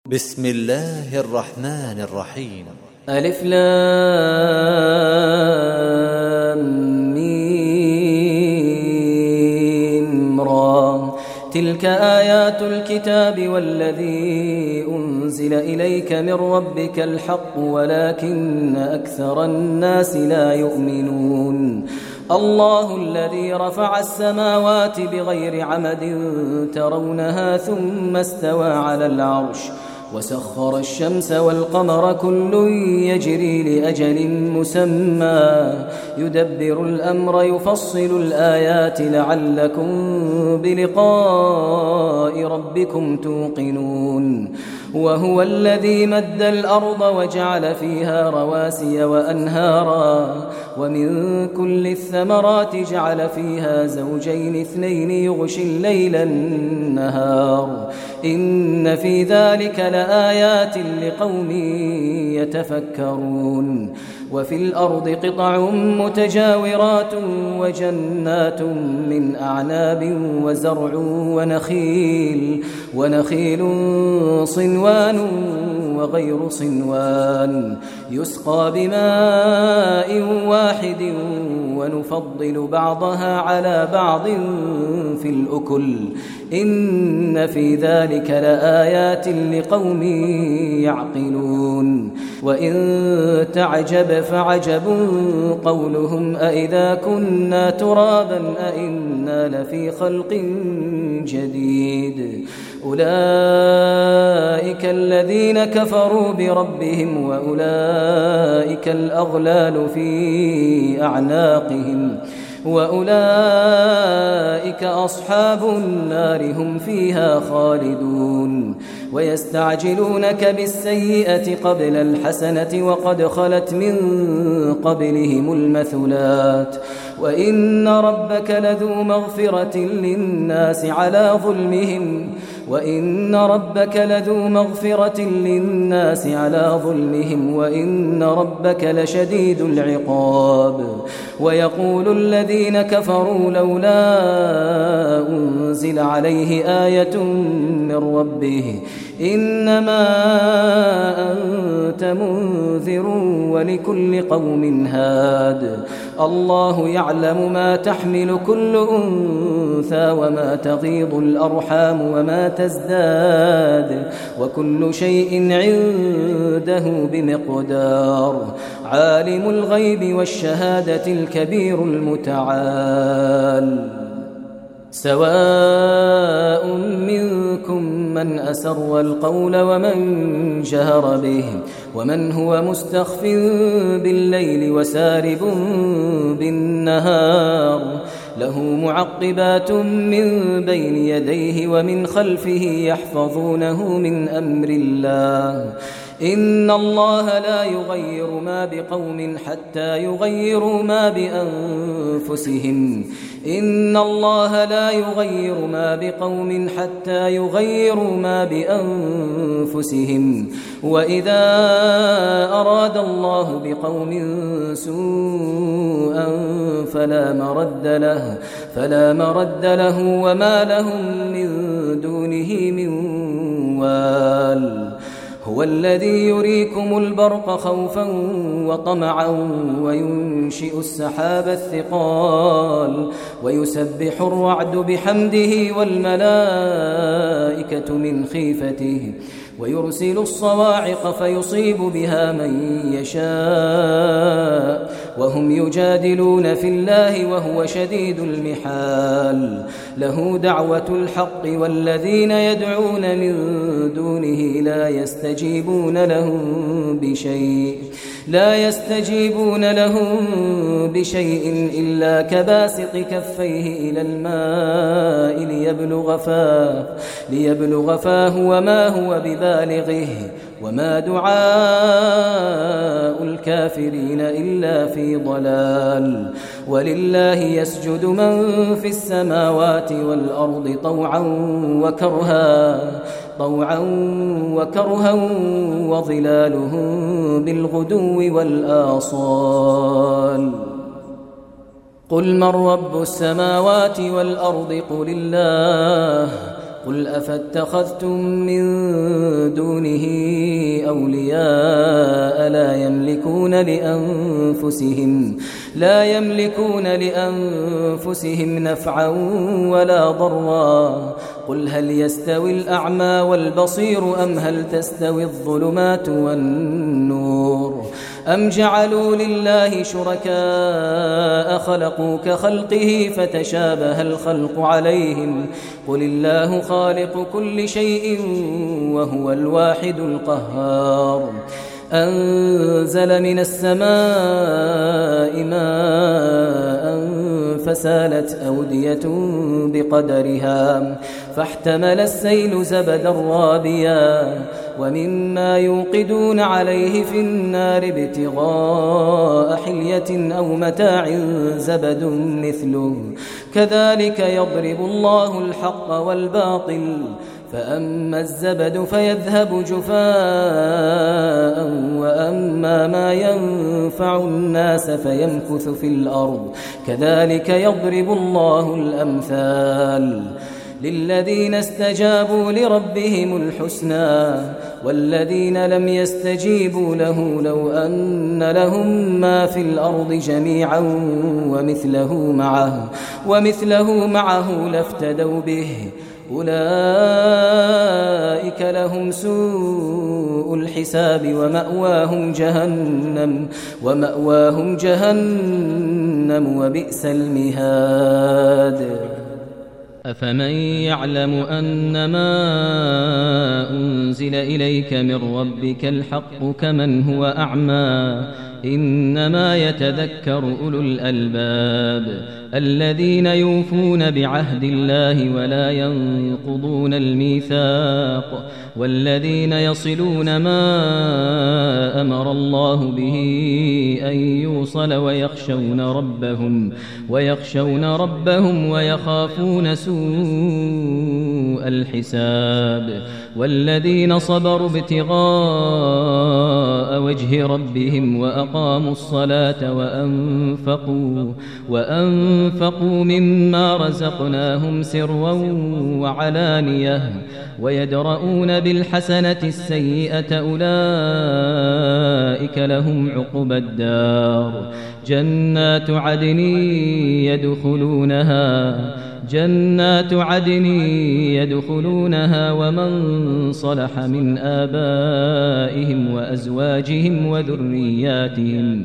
بسم الله الرحمن الرحيم. ألف لام ميم را. تلك آيات الكتاب والذي أنزل إليك من ربك الحق ولكن أكثر الناس لا يؤمنون. الله الذي رفع السماوات بغير عمد ترونها ثم استوى على العرش وسخر الشمس والقمر كل يجري لأجل مسمى يدبر الأمر يفصل الآيات لعلكم بلقاء ربكم توقنون. وهو الذي مد الأرض وجعل فيها رواسي وأنهارا ومن كل الثمرات جعل فيها زوجين اثنين يغشي الليل النهار إن في ذلك لآيات لقوم يتفكرون. وفي الأرض قطع متجاورات وجنات من أعناب وزرع ونخيل صنوان وغير صنوان يسقى بماء واحد ونفضل بعضها على بعض في الأكل إن في ذلك لآيات لقوم يعقلون. وإن تعجب فعجب قولهم أإذا كنا ترابا أإنا لفي خلق جديد أولئك الذين كفروا بربهم وأولئك الأغلال في أعناقهم وأولئك أصحاب النار هم فيها خالدون. ويستعجلونك بالسيئة قبل الحسنة وقد خلت من قبلهم المثلات وإن ربك لذو مغفرة للناس على ظلمهم وإن ربك لشديد العقاب. ويقول الذين كفروا لولا أنزل عليه آية من ربه إنما أنت منذر ولكل قوم هاد. الله يعلم ما تحمل كل أنثى وما تغيض الأرحام وما تزداد وكل شيء عنده بمقدار. عالم الغيب والشهادة الكبير المتعال. سواء منكم من أسر القول ومن جهر به ومن هو مستخف بالليل وسارب بالنهار له معقبات من بين يديه ومن خلفه يحفظونه من أمر الله إن الله لا يغير ما بقوم حتى يغيروا ما بأنفسهم إن الله لا يغير ما بقوم حتى يغيروا ما بأنفسهم وإذا أراد الله بقوم سوءا فلا مرد له وما لهم من دونه من وال. هو الذي يريكم البرق خوفا وطمعا وينشئ السحاب الثقال ويسبح الرعد بحمده والملائكة من خيفته ويرسل الصواعق فيصيب بها من يشاء وهم يجادلون في الله وهو شديد المحال. له دعوة الحق والذين يدعون من دونه لا يستجيبون لهم بشيء إلا كباسط كفيه إلى الماء ليبلغ فاه وما هو ببالغه وما دعاء الكافرين إلا في ضلال. ولله يسجد من في السماوات والأرض طوعا وكرها وظلالهم بالغدو والآصال. قل من رب السماوات والأرض قل الله قل أفاتخذتم من دونه أولياء لا يملكون لأنفسهم نفعا ولا ضرا. قل هل يستوي الأعمى والبصير أم هل تستوي الظلمات والنور أم جعلوا لله شركاء خلقوا كخلقه فتشابه الخلق عليهم قل الله خالق كل شيء وهو الواحد القهار. أنزل من السماء ماء فسالت أودية بقدرها فاحتمل السيل زبدا رابيا ومما يوقدون عليه في النار ابتغاء حلية أو متاع زبد مثله كذلك يضرب الله الحق والباطل فأما الزبد فيذهب جفاء وأما ما ينفع الناس فيمكث في الأرض كذلك يضرب الله الأمثال. للذين استجابوا لربهم الحسنى والذين لم يستجيبوا له لو أن لهم ما في الأرض جميعا ومثله معه لافتدوا به أولئك لهم سوء الحساب ومأواهم جهنم وبئس المهاد. أفمن يعلم أنما أنزل إليك من ربك الحق كمن هو أعمى إنما يتذكر أولو الألباب الذين يوفون بعهد الله ولا ينقضون الميثاق والذين يصلون ما أمر الله به أن يوصل ويخشون ربهم ويخافون سوء الحساب والذين صبروا ابتغاء وجه ربهم وأقاموا الصلاة وأنفقوا مما رزقناهم سرا وعلانية ويدرؤون بالحسنة السيئة أولئك لهم عقبى الدار جنات عدن يدخلونها ومن صلح من آبائهم وأزواجهم وذرياتهم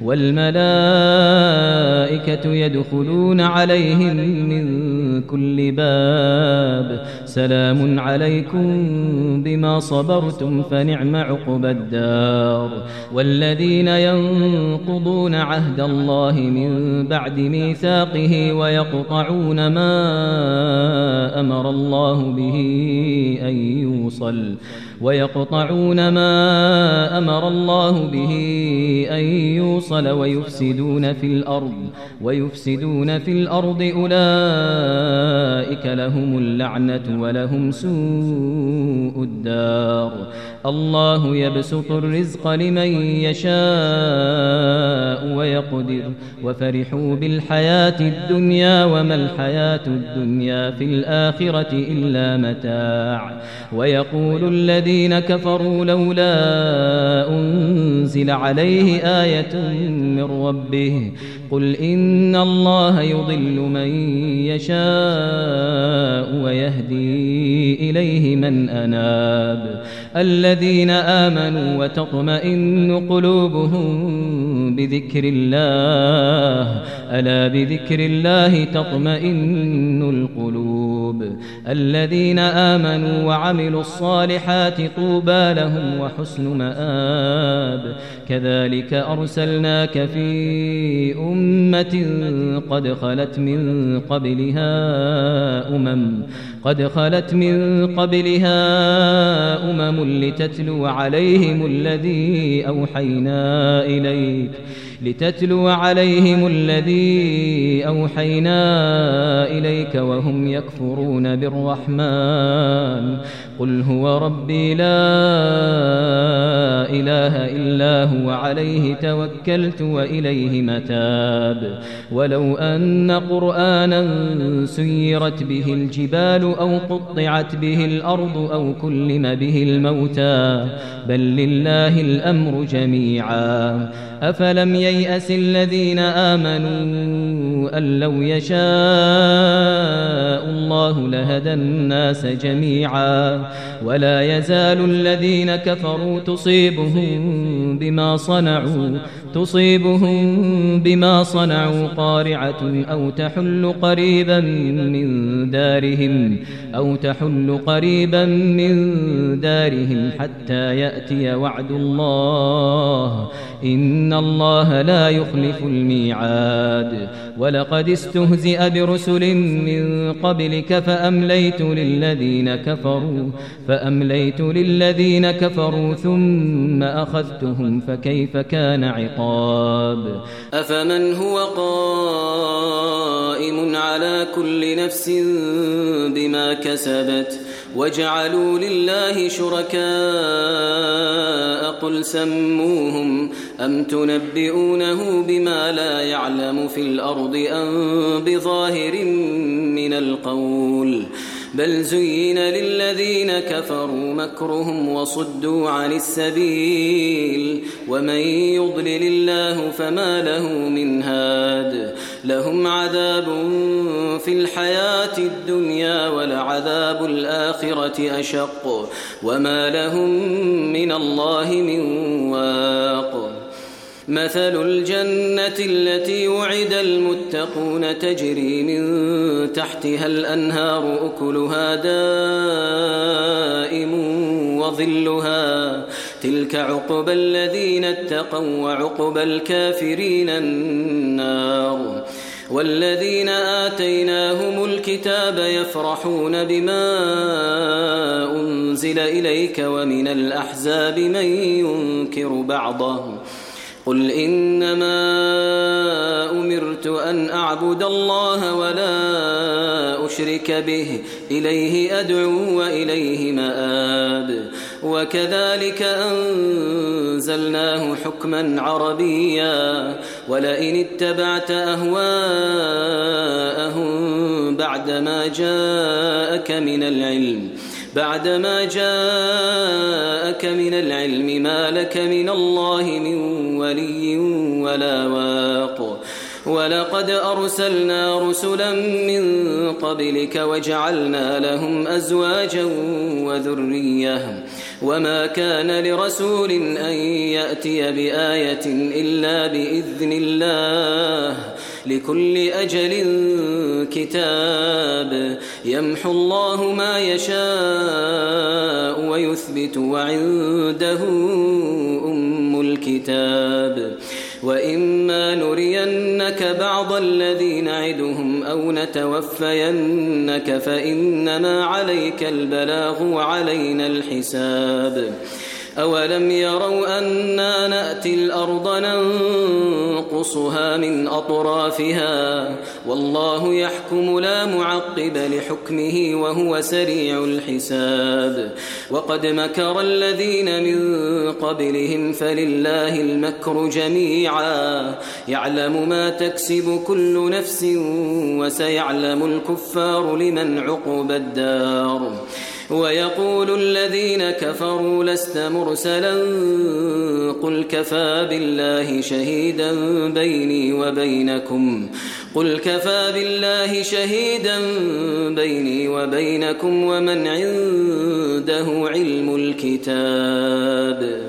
والملائكة يدخلون عليهم من كل باب سلام عليكم بما صبرتم فنعم عقبى الدار. والذين ينقضون عهد الله من بعد ميثاقه ويقطعون ما أمر الله به أن يوصل ويفسدون في الأرض أولئك لهم اللعنة ولهم سوء الدار. الله يبسط الرزق لمن يشاء ويقدر وفرحوا بالحياة الدنيا وما الحياة الدنيا في الآخرة إلا متاع. ويقول الذين كفروا لولا أنزل عليه آية من ربه قل إن الله يضل من يشاء ويهدي إليه من أناب. الذين آمنوا وتطمئن قلوبهم بذكر الله ألا بذكر الله تطمئن القلوب. الذين آمنوا وعملوا الصالحات طوبى لهم وحسن مآب. كذلك أرسلناك في أمة قد خلت من قبلها أمم لتتلو عليهم الذي أوحينا إليك وهم يكفرون بالرحمن قل هو ربي لا إله إلا هو عليه توكلت وإليه متاب ولو أن قرآنا سيرت به الجبال أو قطعت به الأرض أو كلم به الموتى بل لله الأمر جميعا أفلم ييأس الذين آمنوا أن لو يشاء الله لهدى الناس جميعا ولا يزال الذين كفروا تصيبهم بما صنعوا قارعة أو تحل قريبا من دارهم حتى يأتي وعد الله إن الله لا يخلف الميعاد ولقد استهزئ برسل من قبلك فأمليت للذين كفروا ثم أخذتهم فكيف كان عقاب أفمن هو قائم على كل نفس بما كسبت وجعلوا لله شركاء قل سموهم أم تنبئونه بما لا يعلم في الأرض أم بظاهر من القول بل زين للذين كفروا مكرهم وصدوا عن السبيل ومن يضلل الله فما له من هاد لهم عذاب في الحياة الدنيا ولعذاب الآخرة أشق وما لهم من الله من واق مثل الجنة التي وعد المتقون تجري من تحتها الأنهار أكلها دائم وظلها تلك عقبى الذين اتقوا وعقبى الكافرين النار والذين آتيناهم الكتاب يفرحون بما أنزل إليك ومن الأحزاب من ينكر بعضه قل إنما أمرت أن أعبد الله ولا أشرك به إليه أدعو وإليه مآب وكذلك أنزلناه حكما عربيا ولئن اتبعت أهواءهم بعدما جاءك من العلم ما لك من الله من ولي ولا واق ولقد أرسلنا رسلا من قبلك وجعلنا لهم أزواجا وذرية وما كان لرسول أن يأتي بآية إلا بإذن الله لكل أجل كتاب يمحو الله ما يشاء ويثبت وعنده أم الكتاب وإما نرينك بعض الذي نعدهم أو نتوفينك فإنما عليك البلاغ وعلينا الحساب أولم يروا أنا نأتي الأرض ننقصها من أطرافها والله يحكم لا معقب لحكمه وهو سريع الحساب وقد مكر الذين من قبلهم فلله المكر جميعا يعلم ما تكسب كل نفس وسيعلم الكفار لمن عقبى الدار ويقول الذين كفروا لست مرسلا قل كفى بالله شهيدا بيني وبينكم ومن عنده علم الكتاب